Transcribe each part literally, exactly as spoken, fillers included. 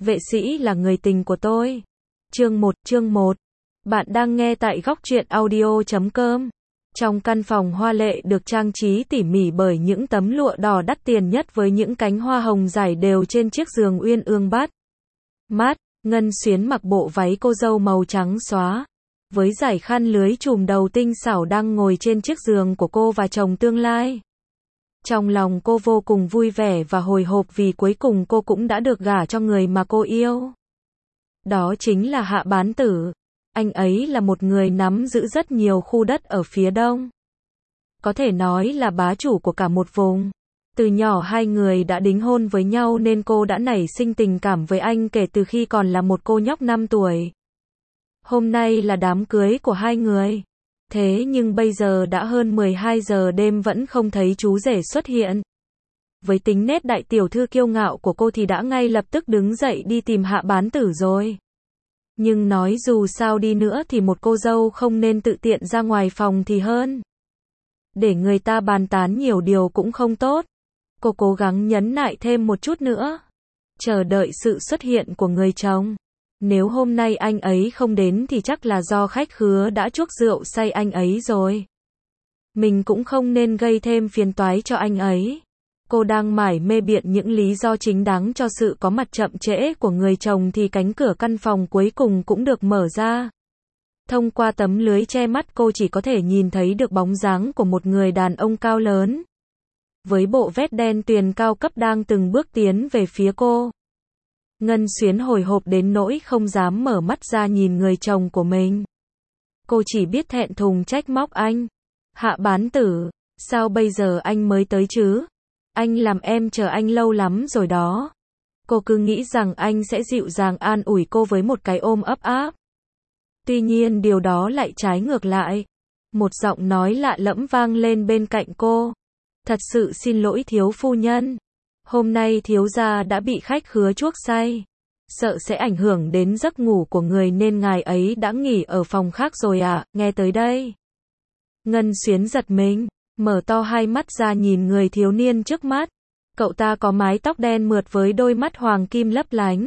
Vệ sĩ là người tình của tôi. Chương một, chương một. Bạn đang nghe tại góc truyện audio chấm com. Trong căn phòng hoa lệ được trang trí tỉ mỉ bởi những tấm lụa đỏ đắt tiền nhất với những cánh hoa hồng rải đều trên chiếc giường uyên ương bát mát, Ngân Xuyến mặc bộ váy cô dâu màu trắng xóa, với dải khăn lưới trùm đầu tinh xảo đang ngồi trên chiếc giường của cô và chồng tương lai. Trong lòng cô vô cùng vui vẻ và hồi hộp vì cuối cùng cô cũng đã được gả cho người mà cô yêu. Đó chính là Hạ Bán Tử. Anh ấy là một người nắm giữ rất nhiều khu đất ở phía đông. Có thể nói là bá chủ của cả một vùng. Từ nhỏ hai người đã đính hôn với nhau nên cô đã nảy sinh tình cảm với anh kể từ khi còn là một cô nhóc năm tuổi. Hôm nay là đám cưới của hai người. Thế nhưng bây giờ đã hơn mười hai giờ đêm vẫn không thấy chú rể xuất hiện. Với tính nét đại tiểu thư kiêu ngạo của cô thì đã ngay lập tức đứng dậy đi tìm Hạ Bán Tử rồi. Nhưng nói dù sao đi nữa thì một cô dâu không nên tự tiện ra ngoài phòng thì hơn. Để người ta bàn tán nhiều điều cũng không tốt. Cô cố gắng nhấn nại thêm một chút nữa. Chờ đợi sự xuất hiện của người chồng. Nếu hôm nay anh ấy không đến thì chắc là do khách khứa đã chuốc rượu say anh ấy rồi. Mình cũng không nên gây thêm phiền toái cho anh ấy. Cô đang mải mê biện những lý do chính đáng cho sự có mặt chậm trễ của người chồng thì cánh cửa căn phòng cuối cùng cũng được mở ra. Thông qua tấm lưới che mắt cô chỉ có thể nhìn thấy được bóng dáng của một người đàn ông cao lớn. Với bộ vest đen tuyền cao cấp đang từng bước tiến về phía cô. Ngân Xuyến hồi hộp đến nỗi không dám mở mắt ra nhìn người chồng của mình. Cô chỉ biết thẹn thùng trách móc anh. Hạ Bán Tử, sao bây giờ anh mới tới chứ? Anh làm em chờ anh lâu lắm rồi đó. Cô cứ nghĩ rằng anh sẽ dịu dàng an ủi cô với một cái ôm ấp áp. Tuy nhiên điều đó lại trái ngược lại. Một giọng nói lạ lẫm vang lên bên cạnh cô. Thật sự xin lỗi thiếu phu nhân. Hôm nay thiếu gia đã bị khách khứa chuốc say. Sợ sẽ ảnh hưởng đến giấc ngủ của người nên ngài ấy đã nghỉ ở phòng khác rồi à, nghe tới đây. Ngân Xuyến giật mình, mở to hai mắt ra nhìn người thiếu niên trước mắt. Cậu ta có mái tóc đen mượt với đôi mắt hoàng kim lấp lánh.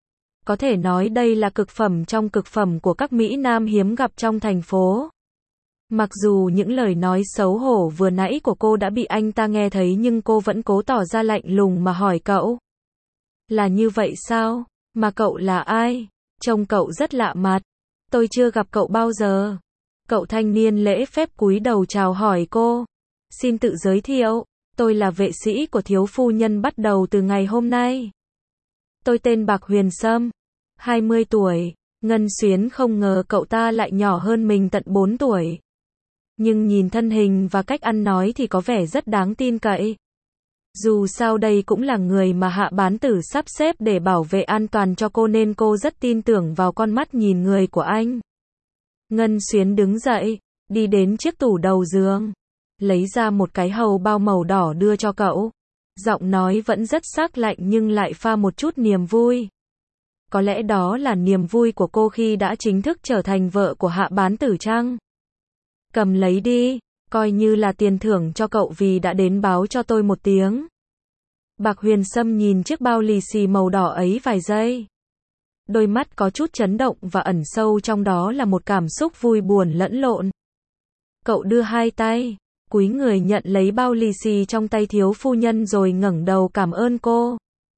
Có thể nói đây là cực phẩm trong cực phẩm của các mỹ nam hiếm gặp trong thành phố. Mặc dù những lời nói xấu hổ vừa nãy của cô đã bị anh ta nghe thấy nhưng cô vẫn cố tỏ ra lạnh lùng mà hỏi cậu. Là như vậy sao? Mà cậu là ai? Trông cậu rất lạ mặt. Tôi chưa gặp cậu bao giờ. Cậu thanh niên lễ phép cúi đầu chào hỏi cô. Xin tự giới thiệu, tôi là vệ sĩ của thiếu phu nhân bắt đầu từ ngày hôm nay. Tôi tên Bạc Huyền Sâm, hai mươi tuổi. Ngân Xuyến không ngờ cậu ta lại nhỏ hơn mình tận bốn tuổi. Nhưng nhìn thân hình và cách ăn nói thì có vẻ rất đáng tin cậy. Dù sao đây cũng là người mà Hạ Bán Tử sắp xếp để bảo vệ an toàn cho cô nên cô rất tin tưởng vào con mắt nhìn người của anh. Ngân Xuyến đứng dậy, đi đến chiếc tủ đầu giường, lấy ra một cái hầu bao màu đỏ đưa cho cậu. Giọng nói vẫn rất sắc lạnh nhưng lại pha một chút niềm vui. Có lẽ đó là niềm vui của cô khi đã chính thức trở thành vợ của Hạ Bán Tử chăng? Cầm lấy đi, coi như là tiền thưởng cho cậu vì đã đến báo cho tôi một tiếng. Bạc Huyền Sâm nhìn chiếc bao lì xì màu đỏ ấy vài giây. Đôi mắt có chút chấn động và ẩn sâu trong đó là một cảm xúc vui buồn lẫn lộn. Cậu đưa hai tay, cúi người nhận lấy bao lì xì trong tay thiếu phu nhân rồi ngẩng đầu cảm ơn cô.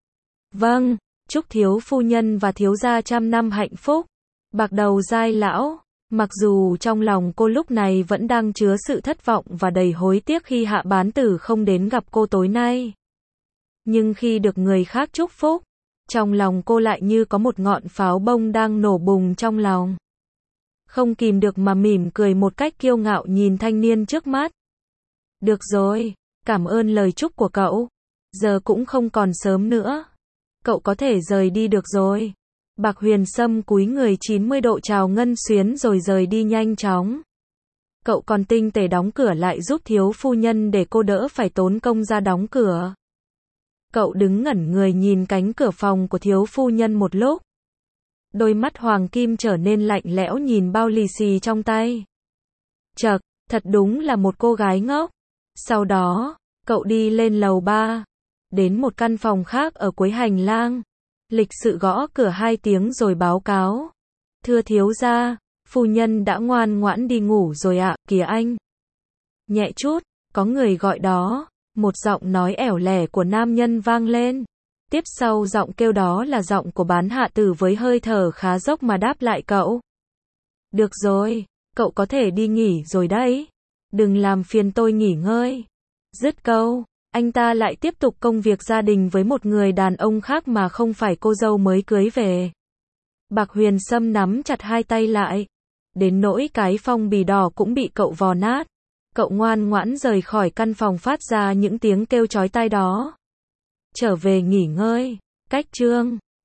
Vâng, chúc thiếu phu nhân và thiếu gia trăm năm hạnh phúc. Bạc đầu giai lão. Mặc dù trong lòng cô lúc này vẫn đang chứa sự thất vọng và đầy hối tiếc khi Hạ Bán Tử không đến gặp cô tối nay. Nhưng khi được người khác chúc phúc, trong lòng cô lại như có một ngọn pháo bông đang nổ bùng trong lòng. Không kìm được mà mỉm cười một cách kiêu ngạo nhìn thanh niên trước mắt. Được rồi, cảm ơn lời chúc của cậu. Giờ cũng không còn sớm nữa. Cậu có thể rời đi được rồi. Bạc Huyền Sâm cúi người chín mươi độ chào Ngân Xuyến rồi rời đi nhanh chóng. Cậu còn tinh tế đóng cửa lại giúp thiếu phu nhân để cô đỡ phải tốn công ra đóng cửa. Cậu đứng ngẩn người nhìn cánh cửa phòng của thiếu phu nhân một lúc. Đôi mắt hoàng kim trở nên lạnh lẽo nhìn bao lì xì trong tay. Chậc, thật đúng là một cô gái ngốc. Sau đó, cậu đi lên lầu ba, đến một căn phòng khác ở cuối hành lang. Lịch sự gõ cửa hai tiếng rồi báo cáo. Thưa thiếu gia, phu nhân đã ngoan ngoãn đi ngủ rồi ạ, kìa anh. Nhẹ chút, có người gọi đó. Một giọng nói ẻo lẻ của nam nhân vang lên. Tiếp sau giọng kêu đó là giọng của bán hạ tử với hơi thở khá dốc mà đáp lại cậu. Được rồi, cậu có thể đi nghỉ rồi đấy. Đừng làm phiền tôi nghỉ ngơi. Dứt câu, anh ta lại tiếp tục công việc gia đình với một người đàn ông khác mà không phải cô dâu mới cưới về. Bạc Huyền Sâm nắm chặt hai tay lại. Đến nỗi cái phong bì đỏ cũng bị cậu vò nát. Cậu ngoan ngoãn rời khỏi căn phòng phát ra những tiếng kêu chói tai đó. Trở về nghỉ ngơi. Cách chương